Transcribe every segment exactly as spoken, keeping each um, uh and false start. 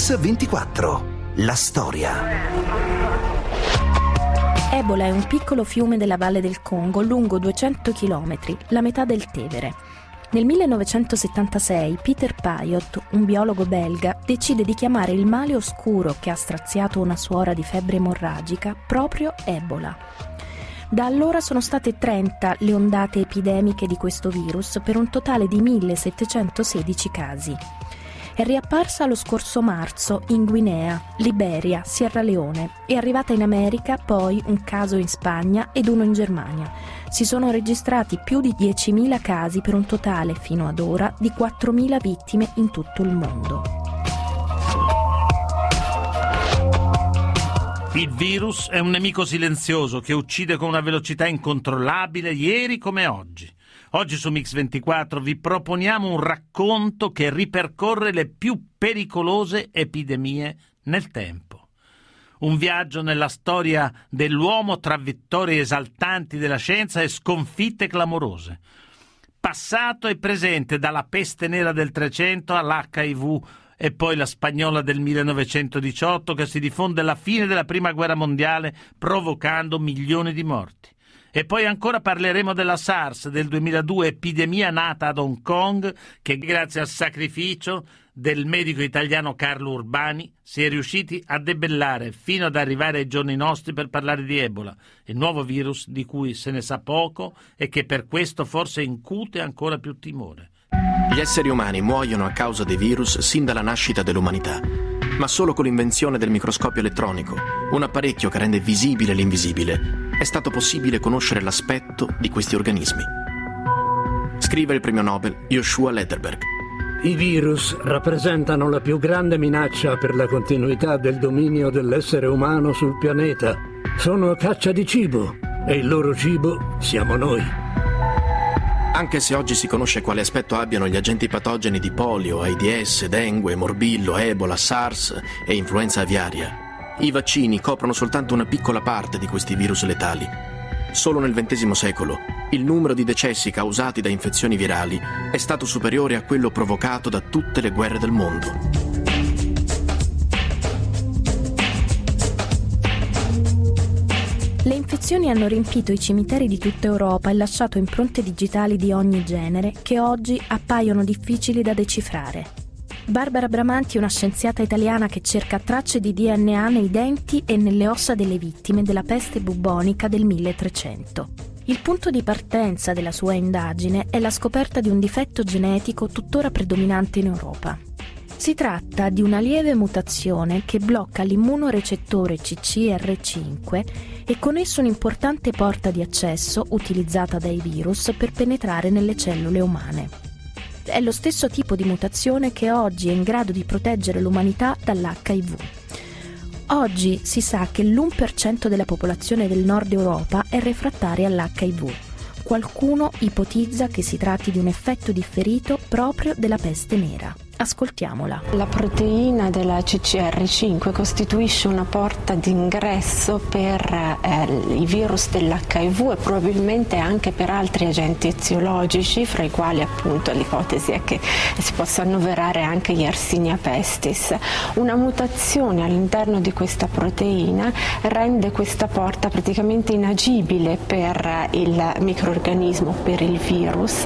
Mix ventiquattro. La storia. Ebola è un piccolo fiume della Valle del Congo lungo duecento chilometri, la metà del Tevere. Nel millenovecentosettantasei Peter Piot, un biologo belga, decide di chiamare il male oscuro che ha straziato una suora di febbre emorragica proprio Ebola. Da allora sono state trenta le ondate epidemiche di questo virus per un totale di millesettecentosedici casi. È riapparsa lo scorso marzo in Guinea, Liberia, Sierra Leone. È arrivata in America, poi un caso in Spagna ed uno in Germania. Si sono registrati più di diecimila casi per un totale, fino ad ora, di quattromila vittime in tutto il mondo. Il virus è un nemico silenzioso che uccide con una velocità incontrollabile ieri come oggi. Oggi su Mix ventiquattro vi proponiamo un racconto che ripercorre le più pericolose epidemie nel tempo. Un viaggio nella storia dell'uomo tra vittorie esaltanti della scienza e sconfitte clamorose. Passato e presente dalla peste nera del Trecento all'H I V e poi la spagnola del millenovecentodiciotto che si diffonde alla fine della Prima Guerra Mondiale provocando milioni di morti. E poi ancora parleremo della SARS del duemiladue, epidemia nata ad Hong Kong che grazie al sacrificio del medico italiano Carlo Urbani si è riusciti a debellare fino ad arrivare ai giorni nostri per parlare di Ebola, il nuovo virus di cui se ne sa poco e che per questo forse incute ancora più timore. Gli esseri umani muoiono a causa dei virus sin dalla nascita dell'umanità, ma solo con l'invenzione del microscopio elettronico, un apparecchio che rende visibile l'invisibile, è stato possibile conoscere l'aspetto di questi organismi. Scrive il premio Nobel Joshua Lederberg. I virus rappresentano la più grande minaccia per la continuità del dominio dell'essere umano sul pianeta. Sono a caccia di cibo e il loro cibo siamo noi. Anche se oggi si conosce quale aspetto abbiano gli agenti patogeni di polio, AIDS, dengue, morbillo, Ebola, SARS e influenza aviaria, i vaccini coprono soltanto una piccola parte di questi virus letali. Solo nel ventesimo secolo il numero di decessi causati da infezioni virali è stato superiore a quello provocato da tutte le guerre del mondo. Le infezioni hanno riempito i cimiteri di tutta Europa e lasciato impronte digitali di ogni genere che oggi appaiono difficili da decifrare. Barbara Bramanti è una scienziata italiana che cerca tracce di D N A nei denti e nelle ossa delle vittime della peste bubbonica del milletrecento. Il punto di partenza della sua indagine è la scoperta di un difetto genetico tuttora predominante in Europa. Si tratta di una lieve mutazione che blocca l'immunorecettore C C R cinque e con esso un'importante porta di accesso utilizzata dai virus per penetrare nelle cellule umane. È lo stesso tipo di mutazione che oggi è in grado di proteggere l'umanità dall'H I V. Oggi si sa che l'uno per cento della popolazione del nord Europa è refrattaria all'H I V. Qualcuno ipotizza che si tratti di un effetto differito proprio della peste nera. Ascoltiamola. La proteina della C C R cinque costituisce una porta d'ingresso per eh, i virus dell'H I V e probabilmente anche per altri agenti eziologici, fra i quali appunto l'ipotesi è che si possa annoverare anche Yersinia pestis. Una mutazione all'interno di questa proteina rende questa porta praticamente inagibile per il microrganismo, per il virus.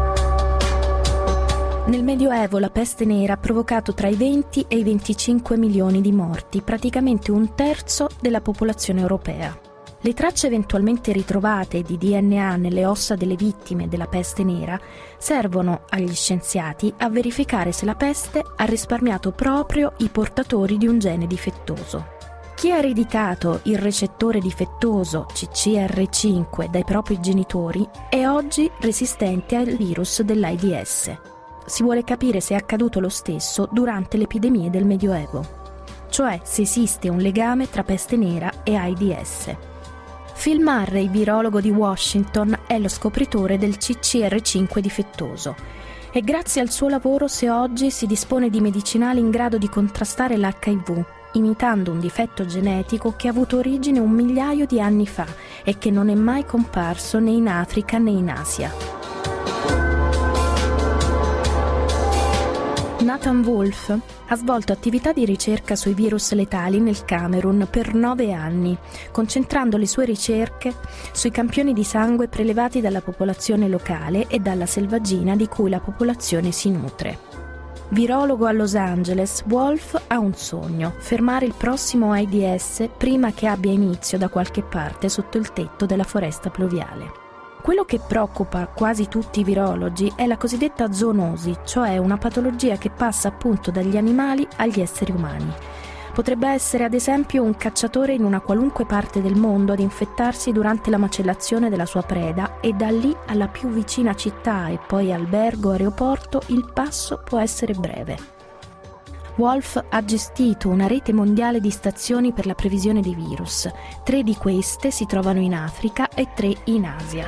Nel Medioevo la peste nera ha provocato tra i venti e i venticinque milioni di morti, praticamente un terzo della popolazione europea. Le tracce eventualmente ritrovate di D N A nelle ossa delle vittime della peste nera servono agli scienziati a verificare se la peste ha risparmiato proprio i portatori di un gene difettoso. Chi ha ereditato il recettore difettoso C C R cinque dai propri genitori è oggi resistente al virus dell'AIDS. Si vuole capire se è accaduto lo stesso durante le epidemie del Medioevo, cioè se esiste un legame tra peste nera e AIDS. Phil Murray, virologo di Washington, è lo scopritore del C C R cinque difettoso e grazie al suo lavoro se oggi si dispone di medicinali in grado di contrastare l'H I V, imitando un difetto genetico che ha avuto origine un migliaio di anni fa e che non è mai comparso né in Africa né in Asia. Nathan Wolf ha svolto attività di ricerca sui virus letali nel Camerun per nove anni, concentrando le sue ricerche sui campioni di sangue prelevati dalla popolazione locale e dalla selvaggina di cui la popolazione si nutre. Virologo a Los Angeles, Wolf ha un sogno: fermare il prossimo AIDS prima che abbia inizio da qualche parte sotto il tetto della foresta pluviale. Quello che preoccupa quasi tutti i virologi è la cosiddetta zoonosi, cioè una patologia che passa appunto dagli animali agli esseri umani. Potrebbe essere ad esempio un cacciatore in una qualunque parte del mondo ad infettarsi durante la macellazione della sua preda e da lì alla più vicina città e poi albergo o aeroporto il passo può essere breve. Wolf ha gestito una rete mondiale di stazioni per la previsione dei virus. Tre di queste si trovano in Africa e tre in Asia.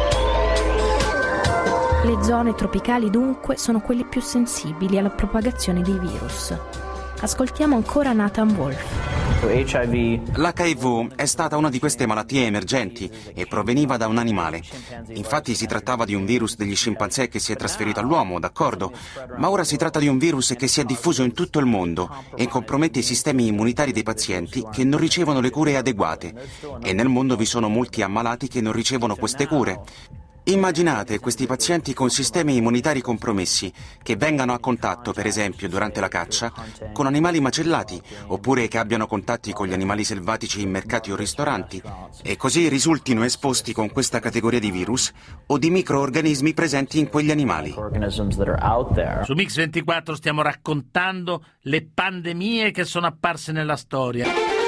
Le zone tropicali dunque sono quelle più sensibili alla propagazione dei virus. Ascoltiamo ancora Nathan Wolf. L'H I V è stata una di queste malattie emergenti e proveniva da un animale. Infatti si trattava di un virus degli scimpanzé che si è trasferito all'uomo, d'accordo? Ma ora si tratta di un virus che si è diffuso in tutto il mondo e compromette i sistemi immunitari dei pazienti che non ricevono le cure adeguate. E nel mondo vi sono molti ammalati che non ricevono queste cure. Immaginate questi pazienti con sistemi immunitari compromessi che vengano a contatto, per esempio, durante la caccia, con animali macellati, oppure che abbiano contatti con gli animali selvatici in mercati o ristoranti, e così risultino esposti con questa categoria di virus o di microorganismi presenti in quegli animali. Su Mix ventiquattro stiamo raccontando le pandemie che sono apparse nella storia.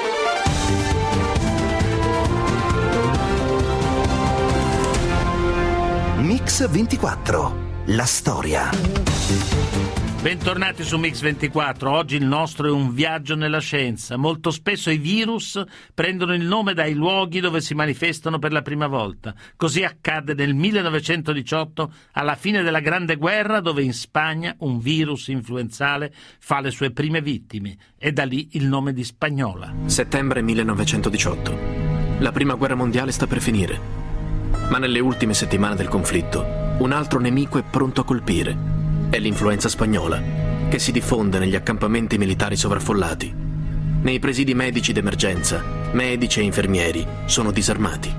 Mix ventiquattro, la storia. Bentornati su Mix ventiquattro. Oggi il nostro è un viaggio nella scienza. Molto spesso i virus prendono il nome dai luoghi dove si manifestano per la prima volta. Così accadde nel millenovecentodiciotto, alla fine della Grande Guerra, dove in Spagna un virus influenzale fa le sue prime vittime. E da lì il nome di Spagnola. Settembre millenovecentodiciotto. La prima guerra mondiale sta per finire. Ma nelle ultime settimane del conflitto, un altro nemico è pronto a colpire. È l'influenza spagnola, che si diffonde negli accampamenti militari sovraffollati. Nei presidi medici d'emergenza, medici e infermieri sono disarmati.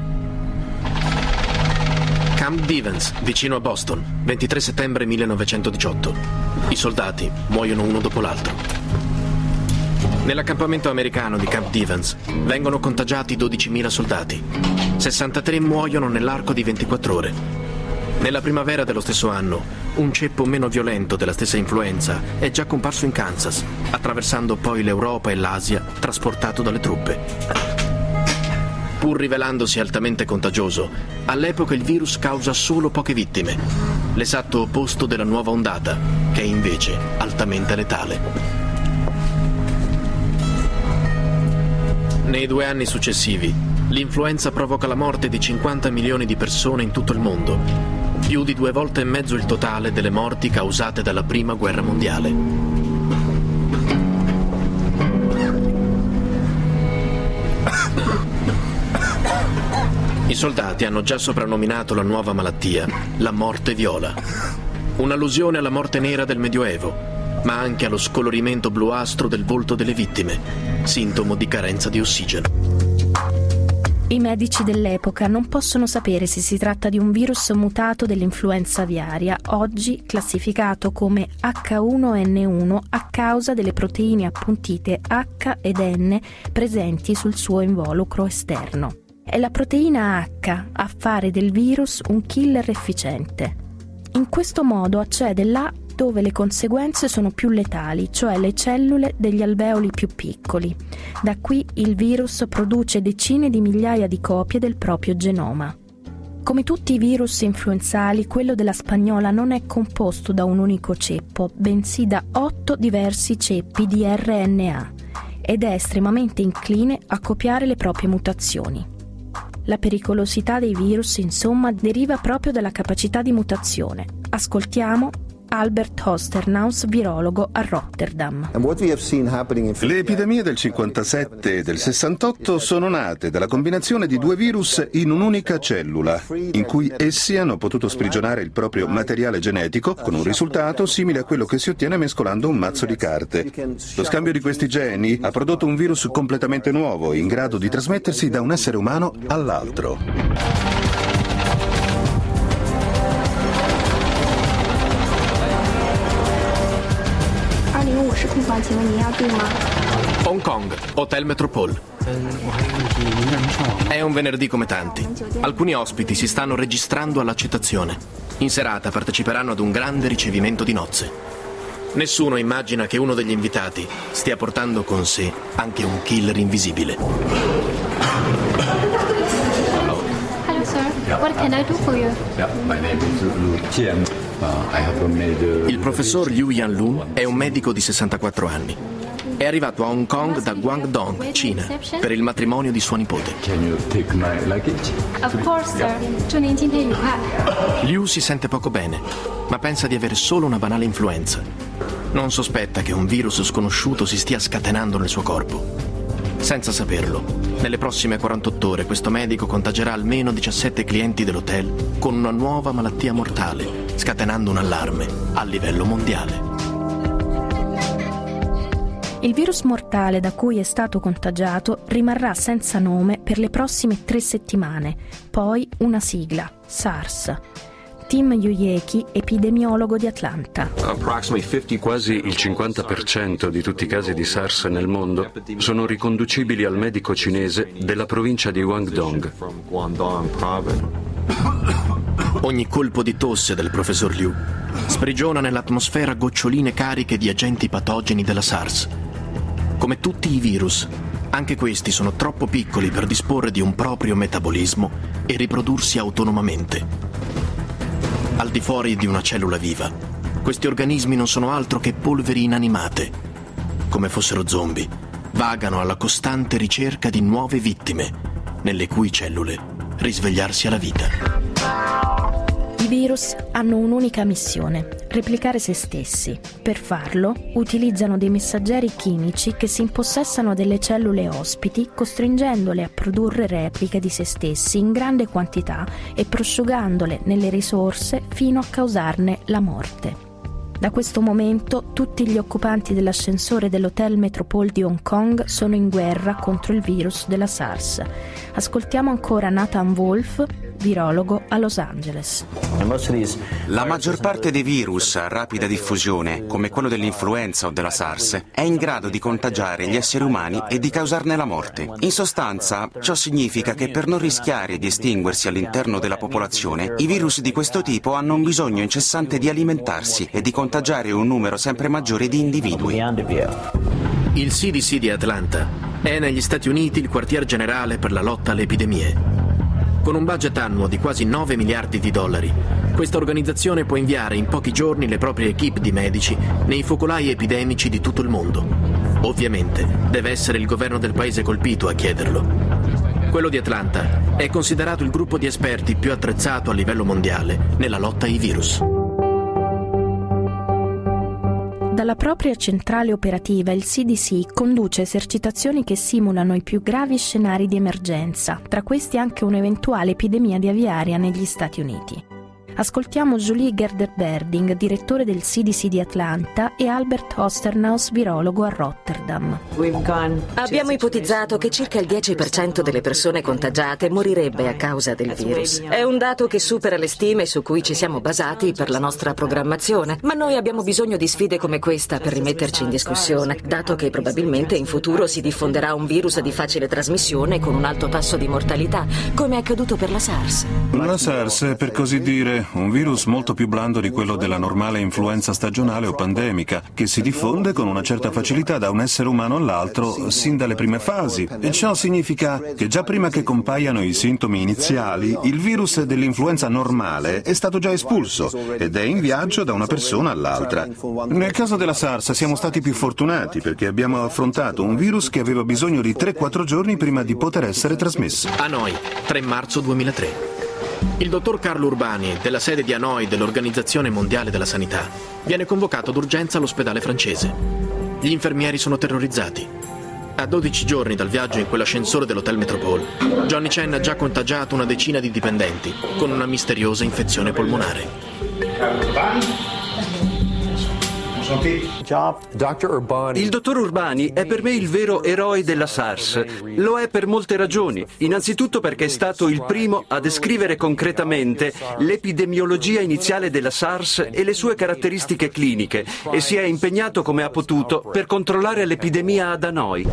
Camp Devens, vicino a Boston, ventitré settembre millenovecentodiciotto. I soldati muoiono uno dopo l'altro. Nell'accampamento americano di Camp Devens vengono contagiati dodicimila soldati. sessantatré muoiono nell'arco di ventiquattro ore. Nella primavera dello stesso anno, un ceppo meno violento della stessa influenza è già comparso in Kansas, attraversando poi l'Europa e l'Asia, trasportato dalle truppe. Pur rivelandosi altamente contagioso, all'epoca il virus causa solo poche vittime, l'esatto opposto della nuova ondata, che è invece altamente letale. Nei due anni successivi, l'influenza provoca la morte di cinquanta milioni di persone in tutto il mondo, più di due volte e mezzo il totale delle morti causate dalla Prima Guerra Mondiale. I soldati hanno già soprannominato la nuova malattia la morte viola, un'allusione alla morte nera del Medioevo, ma anche allo scolorimento bluastro del volto delle vittime, sintomo di carenza di ossigeno. I medici dell'epoca non possono sapere se si tratta di un virus mutato dell'influenza aviaria, oggi classificato come acca uno enne uno a causa delle proteine appuntite H ed N presenti sul suo involucro esterno. È la proteina H a fare del virus un killer efficiente. In questo modo accede là dove le conseguenze sono più letali, cioè le cellule degli alveoli più piccoli. Da qui il virus produce decine di migliaia di copie del proprio genoma. Come tutti i virus influenzali, quello della spagnola non è composto da un unico ceppo, bensì da otto diversi ceppi di erre enne a ed è estremamente incline a copiare le proprie mutazioni. La pericolosità dei virus, insomma, deriva proprio dalla capacità di mutazione. Ascoltiamo Albert Hosternaus, virologo a Rotterdam. Le epidemie del cinquantasette e del sessantotto sono nate dalla combinazione di due virus in un'unica cellula, in cui essi hanno potuto sprigionare il proprio materiale genetico con un risultato simile a quello che si ottiene mescolando un mazzo di carte. Lo scambio di questi geni ha prodotto un virus completamente nuovo, in grado di trasmettersi da un essere umano all'altro. Hong Kong, Hotel Metropole. È un venerdì come tanti. Alcuni ospiti si stanno registrando all'accettazione. In serata parteciperanno ad un grande ricevimento di nozze. Nessuno immagina che uno degli invitati stia portando con sé anche un killer invisibile. Hello sir, what can I do for you? My name is Lu Jian. I have made. Il professor Liu Yanlun è un medico di sessantaquattro anni. È arrivato a Hong Kong da Guangdong, Cina, per il matrimonio di sua nipote. Can you take my luggage? Of course, sir. Liu si sente poco bene, ma pensa di avere solo una banale influenza. Non sospetta che un virus sconosciuto si stia scatenando nel suo corpo. Senza saperlo, nelle prossime quarantotto ore questo medico contagerà almeno diciassette clienti dell'hotel con una nuova malattia mortale, scatenando un allarme a livello mondiale. Il virus mortale da cui è stato contagiato rimarrà senza nome per le prossime tre settimane, poi una sigla, SARS. Tim Yuyeki, epidemiologo di Atlanta. Quasi il cinquanta per cento di tutti i casi di SARS nel mondo sono riconducibili al medico cinese della provincia di Guangdong. Ogni colpo di tosse del professor Liu sprigiona nell'atmosfera goccioline cariche di agenti patogeni della SARS. Come tutti i virus, anche questi sono troppo piccoli per disporre di un proprio metabolismo e riprodursi autonomamente. Al di fuori di una cellula viva, questi organismi non sono altro che polveri inanimate. Come fossero zombie, vagano alla costante ricerca di nuove vittime, nelle cui cellule risvegliarsi alla vita. I virus hanno un'unica missione, replicare se stessi. Per farlo, utilizzano dei messaggeri chimici che si impossessano delle cellule ospiti, costringendole a produrre repliche di se stessi in grande quantità e prosciugandole nelle risorse fino a causarne la morte. Da questo momento tutti gli occupanti dell'ascensore dell'Hotel Metropole di Hong Kong sono in guerra contro il virus della SARS. Ascoltiamo ancora Nathan Wolf, virologo a Los Angeles. La maggior parte dei virus a rapida diffusione, come quello dell'influenza o della SARS, è in grado di contagiare gli esseri umani e di causarne la morte. In sostanza, ciò significa che per non rischiare di estinguersi all'interno della popolazione, i virus di questo tipo hanno un bisogno incessante di alimentarsi e di contagiare un numero sempre maggiore di individui. Il C D C di Atlanta è negli Stati Uniti il quartier generale per la lotta alle epidemie. Con un budget annuo di quasi nove miliardi di dollari, questa organizzazione può inviare in pochi giorni le proprie equip di medici nei focolai epidemici di tutto il mondo. Ovviamente deve essere il governo del paese colpito a chiederlo. Quello di Atlanta è considerato il gruppo di esperti più attrezzato a livello mondiale nella lotta ai virus. Dalla propria centrale operativa il C D C conduce esercitazioni che simulano i più gravi scenari di emergenza, tra questi anche un'eventuale epidemia di aviaria negli Stati Uniti. Ascoltiamo Julie Gerder-Berding, direttore del C D C di Atlanta, e Albert Hosternaus, virologo a Rotterdam. Abbiamo ipotizzato che circa il dieci per cento delle persone contagiate morirebbe a causa del virus. È un dato che supera le stime su cui ci siamo basati per la nostra programmazione, ma noi abbiamo bisogno di sfide come questa per rimetterci in discussione, dato che probabilmente in futuro si diffonderà un virus di facile trasmissione con un alto tasso di mortalità, come è accaduto per la SARS. La SARS è, per così dire, un virus molto più blando di quello della normale influenza stagionale o pandemica, che si diffonde con una certa facilità da un essere umano all'altro sin dalle prime fasi. E ciò significa che già prima che compaiano i sintomi iniziali, il virus dell'influenza normale è stato già espulso ed è in viaggio da una persona all'altra. Nel caso della SARS siamo stati più fortunati perché abbiamo affrontato un virus che aveva bisogno di tre quattro giorni prima di poter essere trasmesso. Hanoi, tre marzo duemilatré. Il dottor Carlo Urbani, della sede di Hanoi dell'Organizzazione Mondiale della Sanità, viene convocato d'urgenza all'ospedale francese. Gli infermieri sono terrorizzati. A dodici giorni dal viaggio in quell'ascensore dell'Hotel Metropole, Johnny Chen ha già contagiato una decina di dipendenti con una misteriosa infezione polmonare. Il dottor Urbani è per me il vero eroe della SARS. Lo è per molte ragioni. Innanzitutto perché è stato il primo a descrivere concretamente l'epidemiologia iniziale della SARS e le sue caratteristiche cliniche e si è impegnato come ha potuto per controllare l'epidemia ad Hanoi.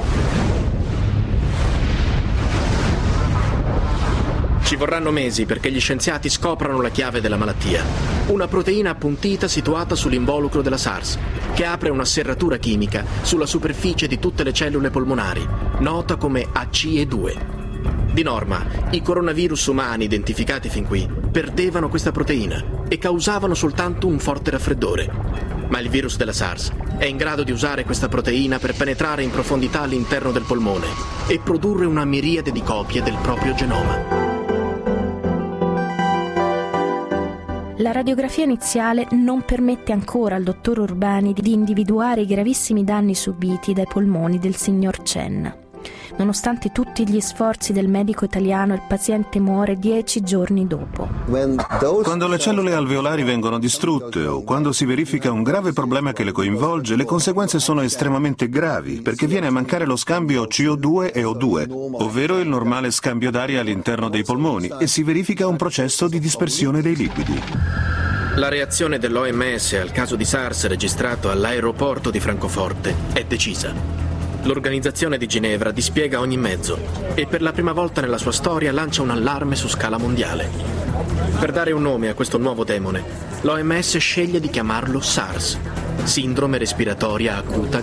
Ci vorranno mesi perché gli scienziati scoprano la chiave della malattia. Una proteina appuntita situata sull'involucro della SARS, che apre una serratura chimica sulla superficie di tutte le cellule polmonari, nota come A C E due. Di norma, i coronavirus umani identificati fin qui perdevano questa proteina e causavano soltanto un forte raffreddore. Ma il virus della SARS è in grado di usare questa proteina per penetrare in profondità all'interno del polmone e produrre una miriade di copie del proprio genoma. La radiografia iniziale non permette ancora al dottor Urbani di individuare i gravissimi danni subiti dai polmoni del signor Chen. Nonostante tutti gli sforzi del medico italiano, il paziente muore dieci giorni dopo. Quando le cellule alveolari vengono distrutte o quando si verifica un grave problema che le coinvolge, le conseguenze sono estremamente gravi, perché viene a mancare lo scambio C O due e O due, ovvero il normale scambio d'aria all'interno dei polmoni, e si verifica un processo di dispersione dei liquidi. La reazione dell'O M S al caso di SARS registrato all'aeroporto di Francoforte è decisa. L'Organizzazione di Ginevra dispiega ogni mezzo e per la prima volta nella sua storia lancia un allarme su scala mondiale. Per dare un nome a questo nuovo demone, l'O M S sceglie di chiamarlo SARS, sindrome respiratoria acuta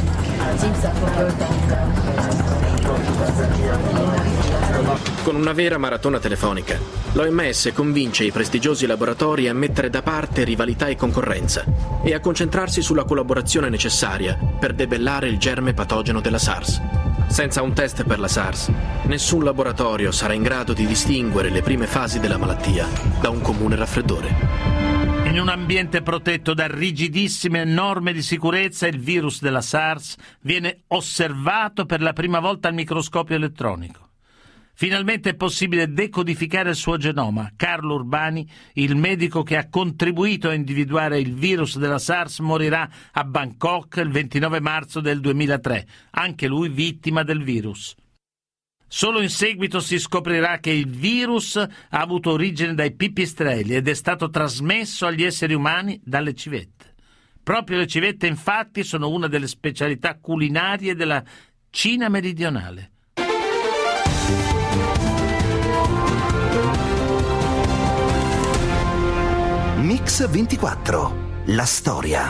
grave. Con una vera maratona telefonica, l'O M S convince i prestigiosi laboratori a mettere da parte rivalità e concorrenza e a concentrarsi sulla collaborazione necessaria per debellare il germe patogeno della SARS. Senza un test per la SARS, nessun laboratorio sarà in grado di distinguere le prime fasi della malattia da un comune raffreddore. In un ambiente protetto da rigidissime norme di sicurezza, il virus della SARS viene osservato per la prima volta al microscopio elettronico. Finalmente è possibile decodificare il suo genoma. Carlo Urbani, il medico che ha contribuito a individuare il virus della SARS, morirà a Bangkok il ventinove marzo del duemilatré, anche lui vittima del virus. Solo in seguito si scoprirà che il virus ha avuto origine dai pipistrelli ed è stato trasmesso agli esseri umani dalle civette. Proprio le civette, infatti, sono una delle specialità culinarie della Cina meridionale. Mix ventiquattro, la storia.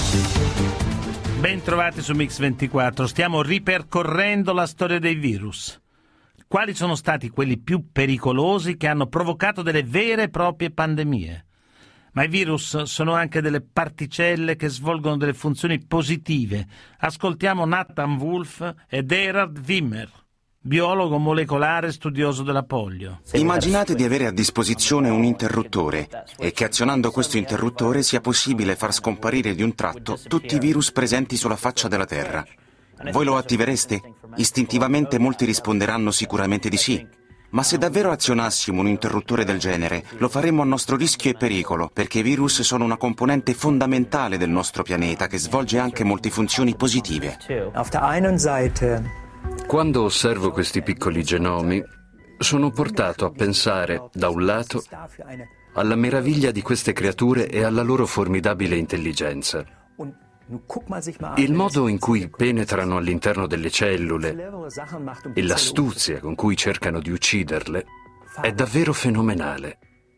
Ben trovati su Mix ventiquattro, stiamo ripercorrendo la storia dei virus. Quali sono stati quelli più pericolosi che hanno provocato delle vere e proprie pandemie? Ma i virus sono anche delle particelle che svolgono delle funzioni positive. Ascoltiamo Nathan Wolf ed Erhard Wimmer, biologo molecolare studioso della polio. Immaginate di avere a disposizione un interruttore e che azionando questo interruttore sia possibile far scomparire di un tratto tutti i virus presenti sulla faccia della Terra. Voi lo attivereste? Istintivamente molti risponderanno sicuramente di sì. Ma se davvero azionassimo un interruttore del genere, lo faremmo a nostro rischio e pericolo, perché i virus sono una componente fondamentale del nostro pianeta che svolge anche molte funzioni positive. Quando osservo questi piccoli genomi, sono portato a pensare, da un lato, alla meraviglia di queste creature e alla loro formidabile intelligenza. Il modo in cui penetrano all'interno delle cellule e l'astuzia con cui cercano di ucciderle è davvero fenomenale.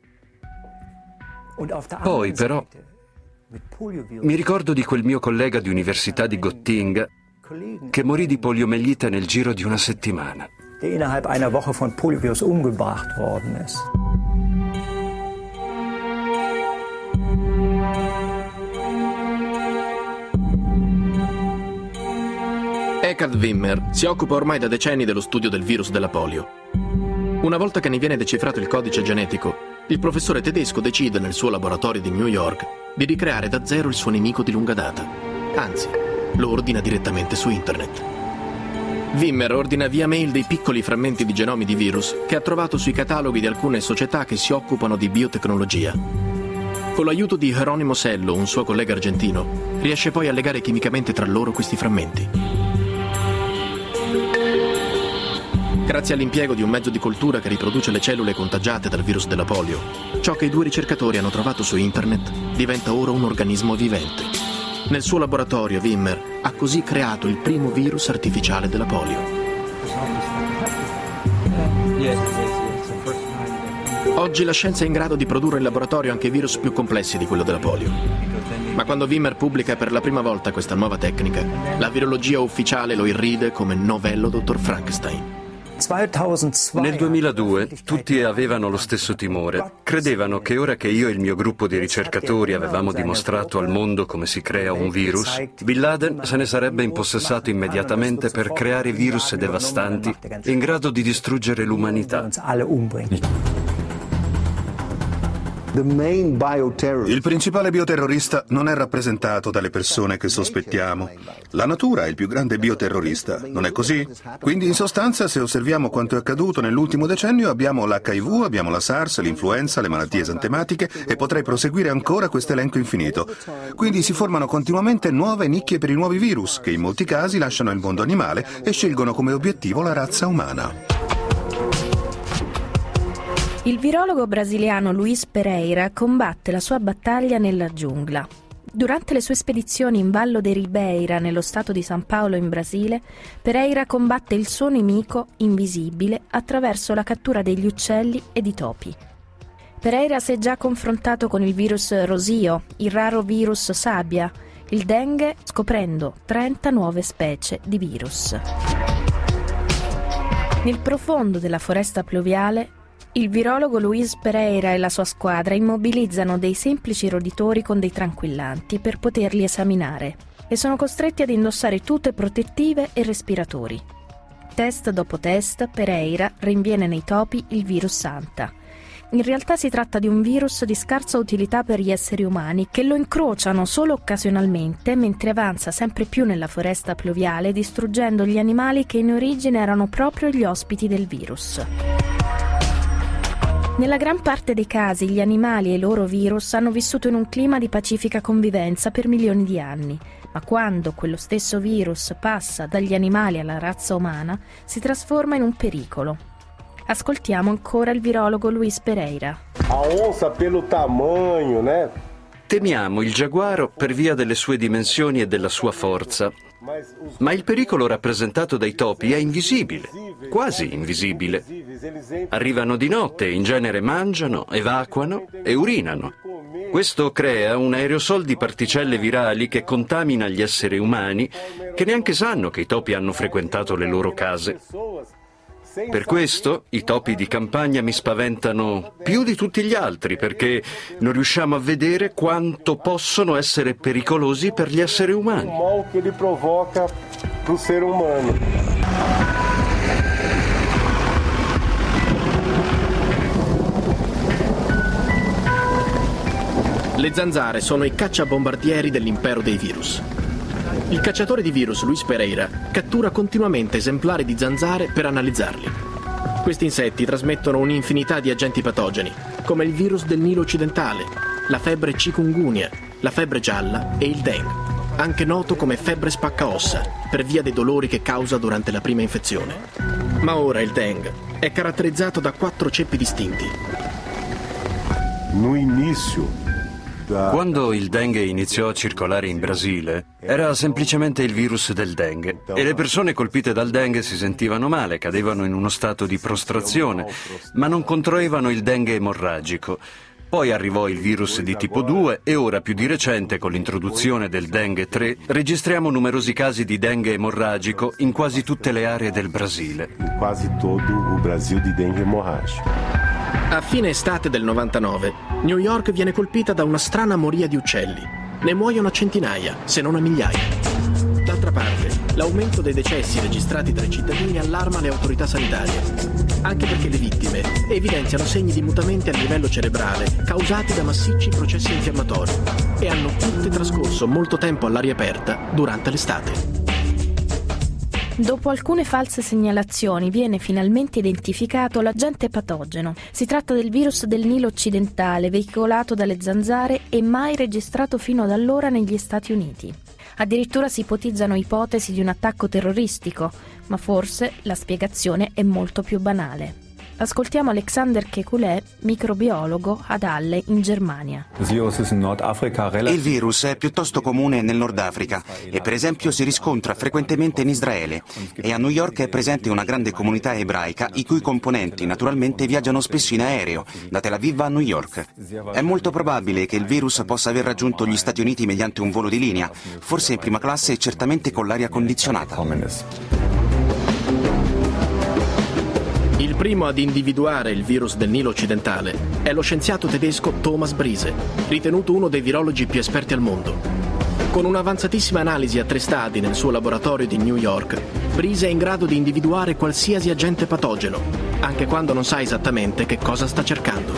Poi, però, mi ricordo di quel mio collega di università di Gottinga che morì di poliomielite nel giro di una settimana. Der innerhalb einer Woche von Poliovirus umgebracht worden ist. Eckhard Wimmer si occupa ormai da decenni dello studio del virus della polio. Una volta che ne viene decifrato il codice genetico, il professore tedesco decide nel suo laboratorio di New York di ricreare da zero il suo nemico di lunga data. Anzi, lo ordina direttamente su internet. Wimmer ordina via mail dei piccoli frammenti di genomi di virus che ha trovato sui cataloghi di alcune società che si occupano di biotecnologia. Con l'aiuto di Geronimo Sello, un suo collega argentino, riesce poi a legare chimicamente tra loro questi frammenti. Grazie all'impiego di un mezzo di coltura che riproduce le cellule contagiate dal virus della polio, ciò che i due ricercatori hanno trovato su internet diventa ora un organismo vivente. Nel suo laboratorio, Wimmer ha così creato il primo virus artificiale della polio. Oggi la scienza è in grado di produrre in laboratorio anche virus più complessi di quello della polio. Ma quando Wimmer pubblica per la prima volta questa nuova tecnica, la virologia ufficiale lo irride come novello dottor Frankenstein. Nel duemiladue tutti avevano lo stesso timore. Credevano che ora che io e il mio gruppo di ricercatori avevamo dimostrato al mondo come si crea un virus, Bin Laden se ne sarebbe impossessato immediatamente per creare virus devastanti in grado di distruggere l'umanità. Il principale bioterrorista non è rappresentato dalle persone che sospettiamo. La natura è il più grande bioterrorista, non è così? Quindi in sostanza, se osserviamo quanto è accaduto nell'ultimo decennio, abbiamo l'H I V, abbiamo la SARS, l'influenza, le malattie esantematiche e potrei proseguire ancora questo elenco infinito. Quindi si formano continuamente nuove nicchie per i nuovi virus, che in molti casi lasciano il mondo animale e scelgono come obiettivo la razza umana. Il virologo brasiliano Luiz Pereira combatte la sua battaglia nella giungla. Durante le sue spedizioni in Vallo de Ribeira, nello stato di San Paolo in Brasile, Pereira combatte il suo nemico invisibile attraverso la cattura degli uccelli e di topi. Pereira si è già confrontato con il virus rosio, il raro virus sabbia, il dengue, scoprendo trenta nuove specie di virus. Nel profondo della foresta pluviale, il virologo Luiz Pereira e la sua squadra immobilizzano dei semplici roditori con dei tranquillanti per poterli esaminare e sono costretti ad indossare tute protettive e respiratori. Test dopo test, Pereira rinviene nei topi il virus Santa. In realtà si tratta di un virus di scarsa utilità per gli esseri umani che lo incrociano solo occasionalmente mentre avanza sempre più nella foresta pluviale, distruggendo gli animali che in origine erano proprio gli ospiti del virus. Nella gran parte dei casi gli animali e i loro virus hanno vissuto in un clima di pacifica convivenza per milioni di anni, ma quando quello stesso virus passa dagli animali alla razza umana si trasforma in un pericolo. Ascoltiamo ancora il virologo Luiz Pereira. A onça pelo tamanho, né? Temiamo il giaguaro per via delle sue dimensioni e della sua forza. Ma il pericolo rappresentato dai topi è invisibile, quasi invisibile. Arrivano di notte, in genere mangiano, evacuano e urinano. Questo crea un aerosol di particelle virali che contamina gli esseri umani che neanche sanno che i topi hanno frequentato le loro case. Per questo i topi di campagna mi spaventano più di tutti gli altri, perché non riusciamo a vedere quanto possono essere pericolosi per gli esseri umani. Il mal che li provoca pro ser umano. Le zanzare sono i cacciabombardieri dell'impero dei virus. Il cacciatore di virus Luiz Pereira cattura continuamente esemplari di zanzare per analizzarli. Questi insetti trasmettono un'infinità di agenti patogeni, come il virus del Nilo occidentale, la febbre chikungunya, la febbre gialla e il dengue, anche noto come febbre spaccaossa, per via dei dolori che causa durante la prima infezione. Ma ora il dengue è caratterizzato da quattro ceppi distinti. No inizio Quando il dengue iniziò a circolare in Brasile, era semplicemente il virus del dengue e le persone colpite dal dengue si sentivano male, cadevano in uno stato di prostrazione, ma non contraevano il dengue emorragico. Poi arrivò il virus di tipo due e ora, più di recente, con l'introduzione del dengue tre, registriamo numerosi casi di dengue emorragico in quasi tutte le aree del Brasile. In quasi tutto il Brasile di dengue emorragico. A fine estate del novantanove, New York viene colpita da una strana moria di uccelli. Ne muoiono a centinaia, se non a migliaia. D'altra parte, L'aumento dei decessi registrati tra i cittadini allarma le autorità sanitarie, anche perché le vittime evidenziano segni di mutamenti a livello cerebrale causati da massicci processi infiammatori e hanno tutte trascorso molto tempo all'aria aperta durante l'estate. Dopo alcune false segnalazioni viene finalmente identificato l'agente patogeno. Si tratta del virus del Nilo occidentale, veicolato dalle zanzare e mai registrato fino ad allora negli Stati Uniti. Addirittura si ipotizzano ipotesi di un attacco terroristico, ma forse la spiegazione è molto più banale. Ascoltiamo Alexander Kekulé, microbiologo ad Halle in Germania. Il virus è piuttosto comune nel Nord Africa e per esempio si riscontra frequentemente in Israele, e a New York è presente una grande comunità ebraica i cui componenti naturalmente viaggiano spesso in aereo da Tel Aviv a New York. È molto probabile che il virus possa aver raggiunto gli Stati Uniti mediante un volo di linea, forse in prima classe e certamente con l'aria condizionata. Il primo ad individuare il virus del Nilo occidentale è lo scienziato tedesco Thomas Brise, ritenuto uno dei virologi più esperti al mondo. Con un'avanzatissima analisi a tre stadi nel suo laboratorio di New York, Brise è in grado di individuare qualsiasi agente patogeno, anche quando non sa esattamente che cosa sta cercando.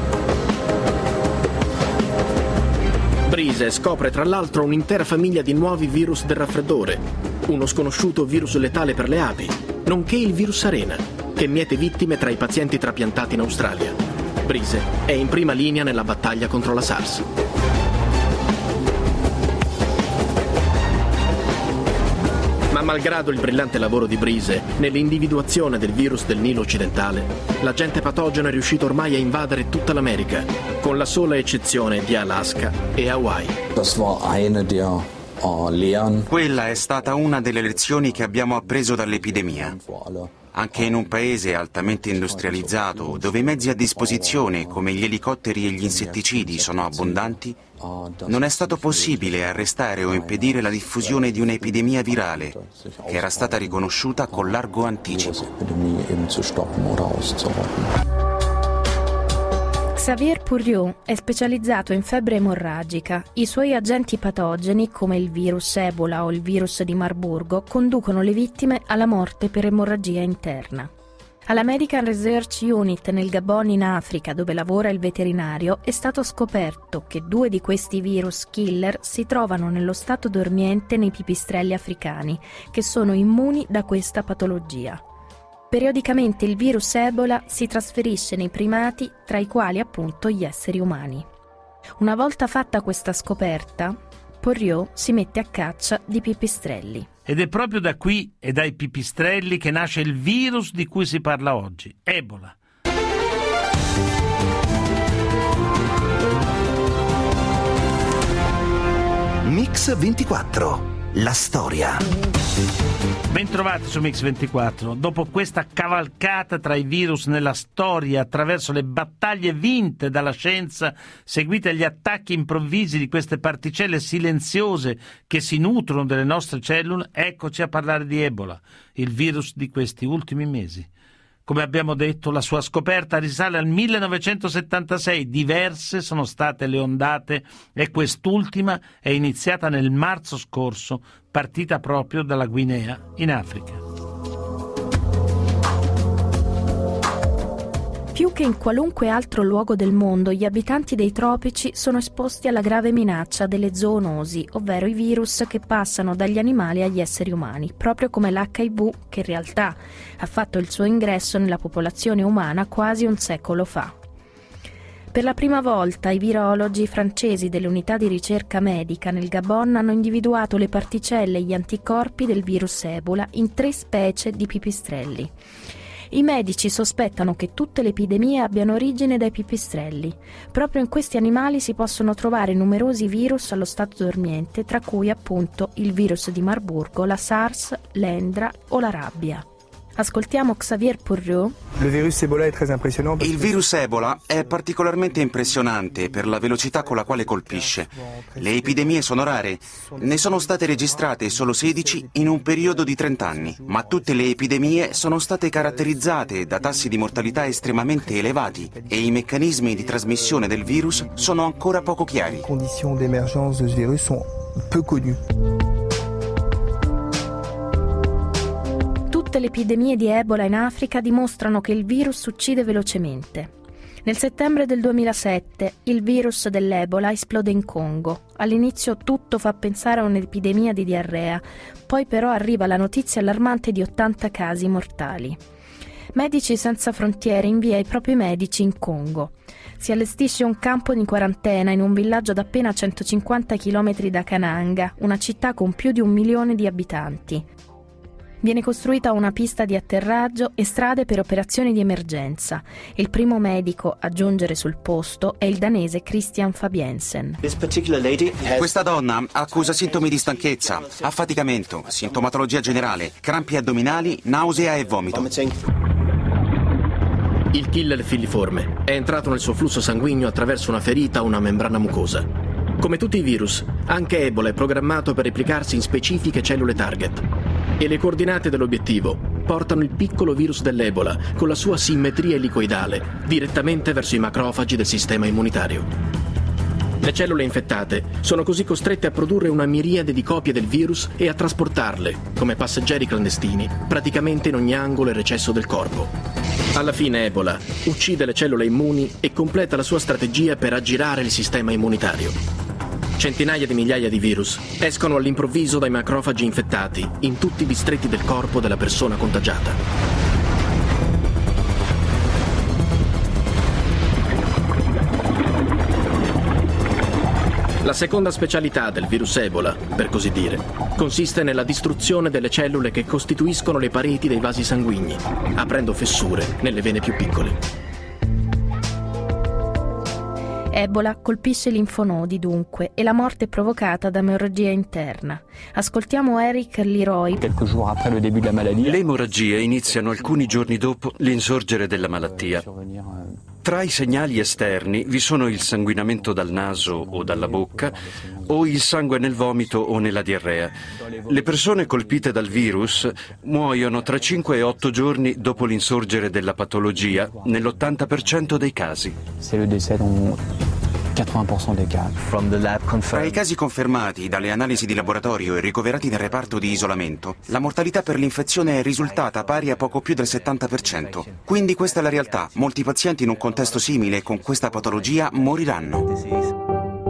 Brise scopre tra l'altro un'intera famiglia di nuovi virus del raffreddore, uno sconosciuto virus letale per le api, nonché il virus arena, che miete vittime tra i pazienti trapiantati in Australia. Brise è in prima linea nella battaglia contro la SARS. Ma malgrado il brillante lavoro di Brise nell'individuazione del virus del Nilo occidentale, l'agente patogeno è riuscito ormai a invadere tutta l'America, con la sola eccezione di Alaska e Hawaii. Quella è stata una delle lezioni che abbiamo appreso dall'epidemia. Anche in un paese altamente industrializzato, dove i mezzi a disposizione come gli elicotteri e gli insetticidi sono abbondanti, non è stato possibile arrestare o impedire la diffusione di un'epidemia virale che era stata riconosciuta con largo anticipo. Xavier Puriu è specializzato in febbre emorragica. I suoi agenti patogeni, come il virus Ebola o il virus di Marburgo, conducono le vittime alla morte per emorragia interna. All'American Research Unit nel Gabon in Africa, dove lavora il veterinario, è stato scoperto che due di questi virus killer si trovano nello stato dormiente nei pipistrelli africani, che sono immuni da questa patologia. Periodicamente il virus Ebola si trasferisce nei primati, tra i quali appunto gli esseri umani. Una volta fatta questa scoperta, Puriu si mette a caccia di pipistrelli. Ed è proprio da qui e dai pipistrelli che nasce il virus di cui si parla oggi, Ebola. Mix ventiquattro, la storia. Bentrovati su Mix ventiquattro. Dopo questa cavalcata tra i virus nella storia, attraverso le battaglie vinte dalla scienza, seguite agli attacchi improvvisi di queste particelle silenziose che si nutrono delle nostre cellule, eccoci a parlare di Ebola, il virus di questi ultimi mesi. Come abbiamo detto, la sua scoperta risale al millenovecentosettantasei, diverse sono state le ondate e quest'ultima è iniziata nel marzo scorso, partita proprio dalla Guinea in Africa. Più che in qualunque altro luogo del mondo, gli abitanti dei tropici sono esposti alla grave minaccia delle zoonosi, ovvero i virus che passano dagli animali agli esseri umani, proprio come l'H I V, che in realtà ha fatto il suo ingresso nella popolazione umana quasi un secolo fa. Per la prima volta i virologi francesi delle unità di ricerca medica nel Gabon hanno individuato le particelle e gli anticorpi del virus Ebola in tre specie di pipistrelli. I medici sospettano che tutte le epidemie abbiano origine dai pipistrelli. Proprio in questi animali si possono trovare numerosi virus allo stato dormiente, tra cui appunto il virus di Marburgo, la SARS, l'Endra o la rabbia. Ascoltiamo Xavier Puriu. Il virus Ebola è particolarmente impressionante per la velocità con la quale colpisce. Le epidemie sono rare, ne sono state registrate solo sedici in un periodo di trenta anni, ma tutte le epidemie sono state caratterizzate da tassi di mortalità estremamente elevati e i meccanismi di trasmissione del virus sono ancora poco chiari. Le conditions d'émergence de ce virus sont peu connues. Tutte le epidemie di Ebola in Africa dimostrano che il virus uccide velocemente. Nel settembre del duemilasette il virus dell'Ebola esplode in Congo. All'inizio tutto fa pensare a un'epidemia di diarrea, poi però arriva la notizia allarmante di ottanta casi mortali. Medici Senza Frontiere invia i propri medici in Congo. Si allestisce un campo di quarantena in un villaggio ad appena centocinquanta chilometri da Kananga, una città con più di un milione di abitanti. Viene costruita una pista di atterraggio e strade per operazioni di emergenza. Il primo medico a giungere sul posto è il danese Christian Fabiensen. Questa donna accusa sintomi di stanchezza, affaticamento, sintomatologia generale, crampi addominali, nausea e vomito. Il killer filiforme è entrato nel suo flusso sanguigno attraverso una ferita o una membrana mucosa. Come tutti i virus, anche Ebola è programmato per replicarsi in specifiche cellule target. E le coordinate dell'obiettivo portano il piccolo virus dell'Ebola, con la sua simmetria elicoidale, direttamente verso i macrofagi del sistema immunitario. Le cellule infettate sono così costrette a produrre una miriade di copie del virus e a trasportarle, come passeggeri clandestini, praticamente in ogni angolo e recesso del corpo. Alla fine Ebola uccide le cellule immuni e completa la sua strategia per aggirare il sistema immunitario. Centinaia di migliaia di virus escono all'improvviso dai macrofagi infettati in tutti i distretti del corpo della persona contagiata. La seconda specialità del virus Ebola, per così dire, consiste nella distruzione delle cellule che costituiscono le pareti dei vasi sanguigni, aprendo fessure nelle vene più piccole. Ebola colpisce i linfonodi dunque e la morte è provocata da emorragia interna. Ascoltiamo Eric Leroy. Le emorragie iniziano alcuni giorni dopo l'insorgere della malattia. Tra i segnali esterni vi sono il sanguinamento dal naso o dalla bocca o il sangue nel vomito o nella diarrea. Le persone colpite dal virus muoiono tra cinque e otto giorni dopo l'insorgere della patologia nell'ottanta per cento dei casi. Tra i casi confermati dalle analisi di laboratorio e ricoverati nel reparto di isolamento, la mortalità per l'infezione è risultata pari a poco più del settanta per cento. Quindi questa è la realtà. Molti pazienti in un contesto simile con questa patologia moriranno.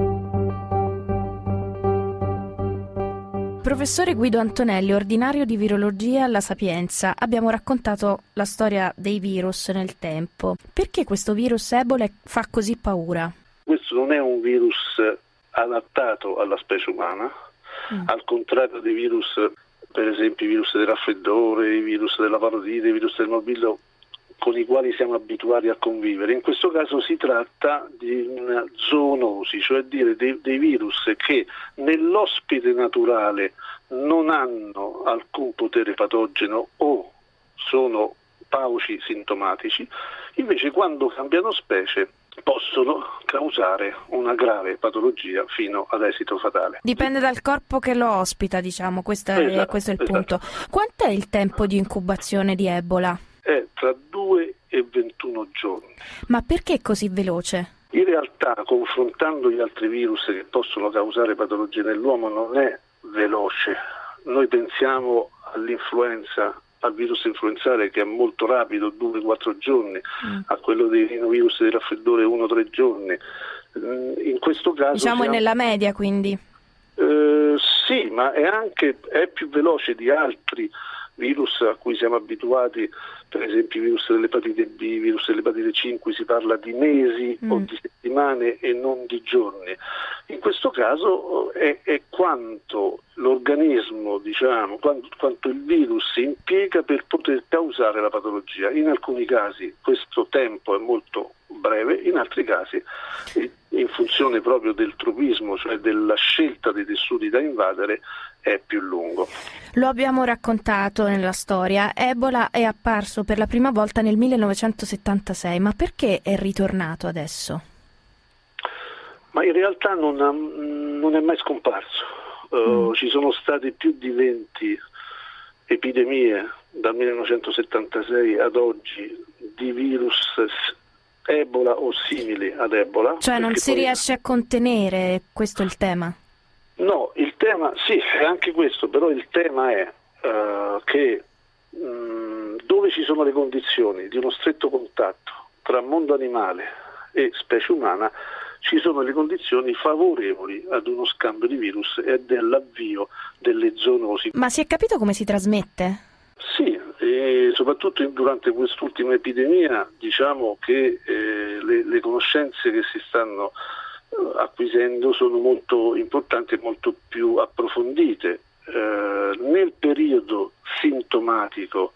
Professore Guido Antonelli, ordinario di virologia alla Sapienza, abbiamo raccontato la storia dei virus nel tempo. Perché questo virus Ebola fa così paura? Questo non è un virus adattato alla specie umana, mm. al contrario dei virus, per esempio i virus del raffreddore, i virus della parotite, i virus del morbillo, con i quali siamo abituati a convivere. In questo caso si tratta di una zoonosi, cioè dire dei, dei virus che nell'ospite naturale non hanno alcun potere patogeno o sono pauci sintomatici, invece quando cambiano specie possono causare una grave patologia fino ad esito fatale. Dipende dal corpo che lo ospita, diciamo, questo è, esatto, questo è il esatto. punto. Quant'è il tempo di incubazione di Ebola? È tra due e ventuno giorni. Ma perché così veloce? In realtà, confrontando gli altri virus che possono causare patologie nell'uomo, non è veloce. Noi pensiamo all'influenza, al virus influenzale che è molto rapido, due quattro giorni, mm. a quello dei rinovirus del raffreddore uno tre giorni. In questo caso diciamo siamo... è nella media, quindi. Eh, sì, ma è anche è più veloce di altri virus a cui siamo abituati, per esempio i virus dell'epatite B, i virus dell'epatite C, in cui si parla di mesi mm. o di settimane e non di giorni. In questo caso è, è quanto l'organismo, diciamo, quanto, quanto il virus si impiega per poter causare la patologia. In alcuni casi questo tempo è molto breve, in altri casi, in funzione proprio del tropismo, cioè della scelta dei tessuti da invadere, è più lungo. Lo abbiamo raccontato nella storia. Ebola è apparso per la prima volta nel millenovecentosettantasei, ma perché è ritornato adesso? Ma in realtà non, ha, non è mai scomparso. Uh, mm. Ci sono state più di venti epidemie dal millenovecentosettantasei ad oggi di virus Ebola o simili ad Ebola. Cioè non si poi... riesce a contenere, questo è il tema? No, il tema, sì, è anche questo, però il tema è uh, che mh, dove ci sono le condizioni di uno stretto contatto tra mondo animale e specie umana, ci sono le condizioni favorevoli ad uno scambio di virus e dell'avvio delle zoonosi. Ma si è capito come si trasmette? Sì, e soprattutto durante quest'ultima epidemia diciamo che eh, le, le conoscenze che si stanno eh, acquisendo sono molto importanti e molto più approfondite. Eh, nel periodo sintomatico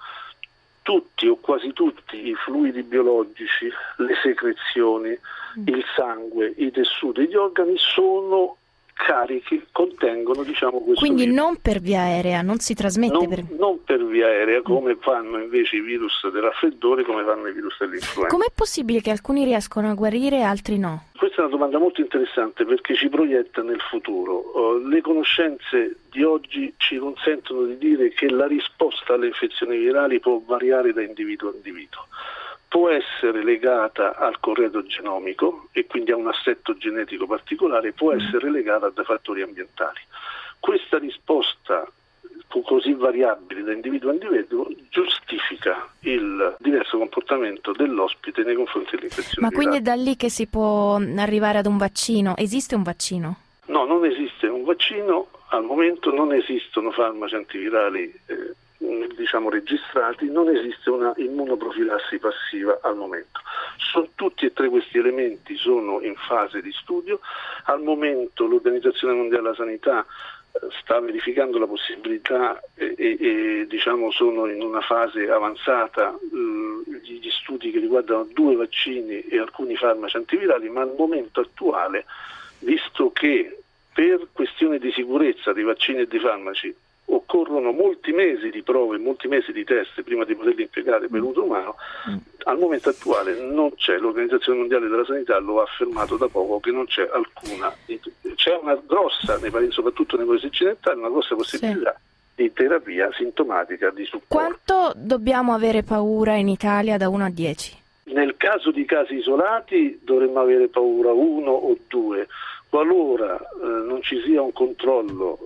tutti o quasi tutti i fluidi biologici, le secrezioni, mm. il sangue, i tessuti, gli organi sono carichi, contengono diciamo questo Quindi virus. Non per via aerea, non si trasmette non per... non per via aerea come fanno invece i virus del raffreddore, come fanno i virus dell'influenza. Com'è possibile che alcuni riescono a guarire e altri no? Questa è una domanda molto interessante perché ci proietta nel futuro. Le conoscenze di oggi ci consentono di dire che la risposta alle infezioni virali può variare da individuo a individuo. Può essere legata al corredo genomico e quindi a un assetto genetico particolare, può essere legata da fattori ambientali. Questa risposta così variabile da individuo a individuo giustifica il diverso comportamento dell'ospite nei confronti dell'infezione Ma virale. quindi è da lì che si può arrivare ad un vaccino? Esiste un vaccino? No, non esiste un vaccino, al momento non esistono farmaci antivirali eh, diciamo registrati, non esiste una immunoprofilassi passiva al momento. Sono tutti e tre questi elementi sono in fase di studio. Al momento l'Organizzazione Mondiale della Sanità sta verificando la possibilità e, e, e diciamo sono in una fase avanzata eh, gli studi che riguardano due vaccini e alcuni farmaci antivirali, ma al momento attuale, visto che per questioni di sicurezza dei vaccini e dei farmaci occorrono molti mesi di prove, molti mesi di test prima di poterli impiegare per uso umano, mm. al momento attuale non c'è, l'Organizzazione Mondiale della Sanità lo ha affermato da poco che non c'è alcuna, c'è una grossa, nei paesi, soprattutto nei paesi occidentali, una grossa possibilità sì. di terapia sintomatica, di supporto. Quanto dobbiamo avere paura in Italia da uno a dieci? Nel caso di casi isolati dovremmo avere paura uno o due. Qualora eh, non ci sia un controllo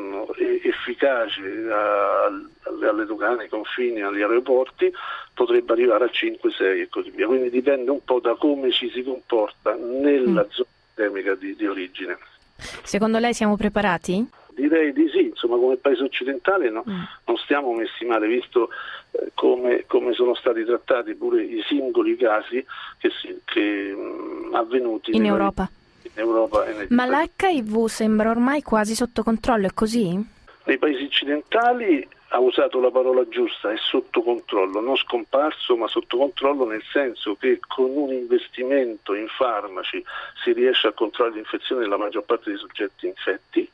mh, efficace a, alle dogane, ai confini, agli aeroporti, potrebbe arrivare a cinque sei e così via. Quindi dipende un po' da come ci si comporta nella mm. zona endemica di, di origine. Secondo lei siamo preparati? Direi di sì, insomma come paese occidentale no, mm. non stiamo messi male, visto eh, come, come sono stati trattati pure i singoli casi che, si, che mh, avvenuti in Europa. Paesi. Europa e Ma l'H I V sembra ormai quasi sotto controllo, è così? Nei paesi occidentali ha usato la parola giusta, è sotto controllo, non scomparso ma sotto controllo, nel senso che con un investimento in farmaci si riesce a controllare l'infezione della maggior parte dei soggetti infetti.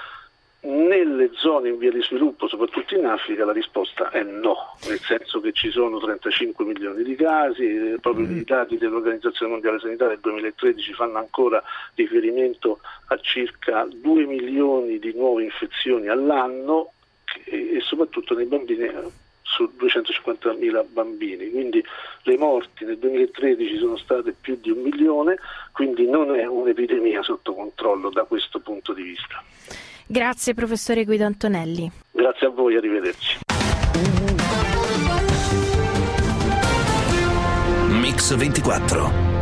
Nelle zone in via di sviluppo, soprattutto in Africa, la risposta è no, nel senso che ci sono trentacinque milioni di casi, proprio i dati dell'Organizzazione Mondiale della Sanità del duemilatredici fanno ancora riferimento a circa due milioni di nuove infezioni all'anno e, e soprattutto nei bambini su duecentocinquantamila bambini, quindi le morti nel duemilatredici sono state più di un milione, quindi non è un'epidemia sotto controllo da questo punto di vista. Grazie professore Guido Antonelli. Grazie a voi, arrivederci. Mix ventiquattro